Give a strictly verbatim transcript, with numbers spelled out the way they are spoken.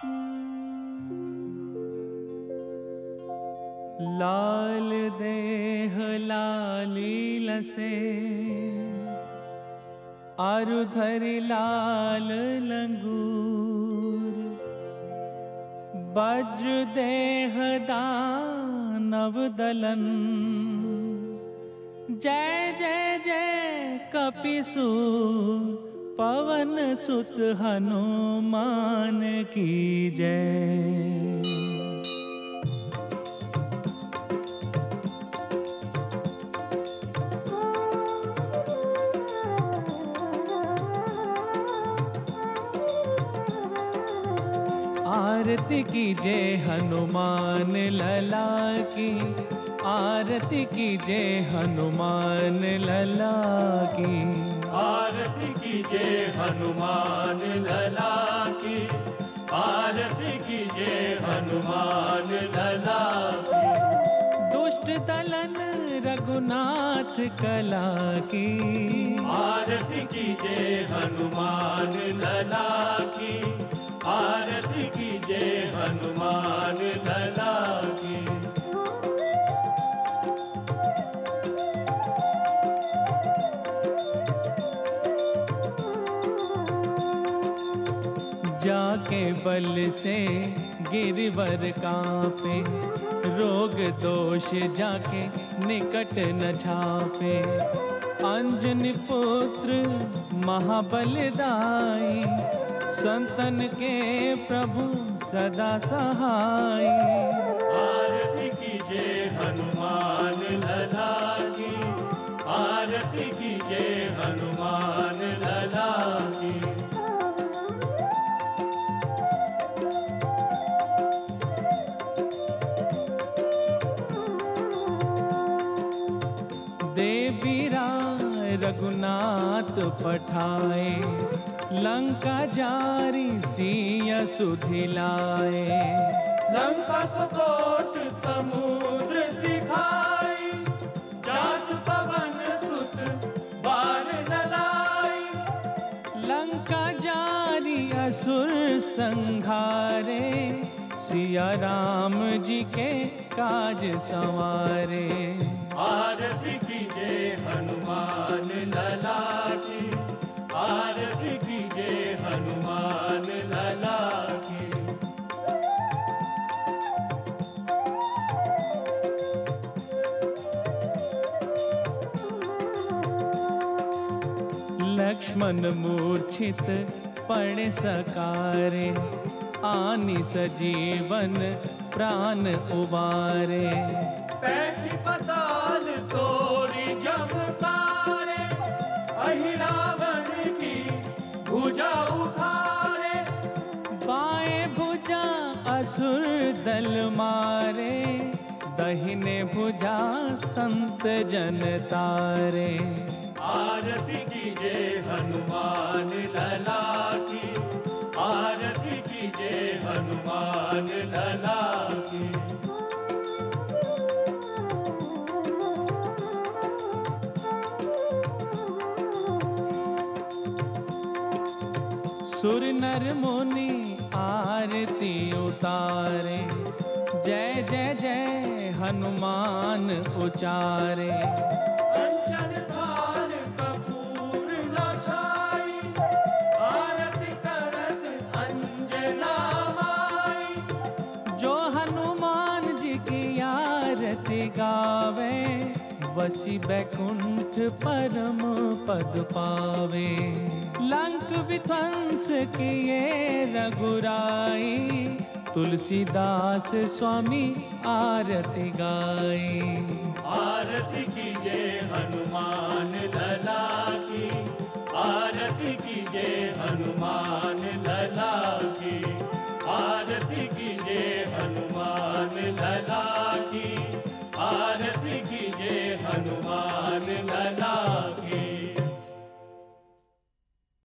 लाल देह लाली लसे, आरुधरि लाल लंगूर। वज्र देह दानव दलन, जय जय जय कपिसूर। पवन सुत हनुमान की जय। आरती कीजिए हनुमान लला की, आरती कीजिए हनुमान लला की। आरती कीजिए हनुमान लला की, आरती कीजिए हनुमान लला की। दुष्ट दलन रघुनाथ कला की, आरती कीजिए हनुमान लला की, आरती कीजिए हनुमान लला की। जाके बल से गिरवर कांपे, रोग दोष जाके निकट न छापे। अंजनी पुत्र महाबलदाई, संतन के प्रभु सदा सहाय। आरती कीजिए हनुमान लला की, आरती कीजिए हनुमान लला की। देवी राय रघुनाथ पठाए, लंका जारी सिया सुधिलाए। लंका सुकोट समुद्र सिखाई, जात पवन सुत बार न लाई। लंका जारी असुर संहारे, सिया राम जी के काज संवारे। आरती कीजिए हनुमान लला की, आरती कीजिए हनुमान लला की। लक्ष्मण मूर्छित पड़े सकारे, आनि सजीवन प्राण उबारे। पैठी पताल तोरी जब तारे, अहिरावण की भुजा उठारे। बाएं भुजा असुर दल मारे, दहिने भुजा संत जन तारे। आरती कीजिए हनुमान लला की, आरती कीजिए हनुमान लला की। सुर नर मुनि आरती उतारे, जय जय जय हनुमान उचारे। कंचन थाल कपूर न छाई, आरती करत अंजना माई। जो हनुमान जी की आरती गावे, वसी बैकुंठ परम पद पावे। लंक विध्वंस किए रघुराई, तुलसीदास स्वामी आरती गाई। आरती कीजिए हनुमान लला की, आरती कीजिए हनुमान लला की, आरती कीजिए हनुमान लला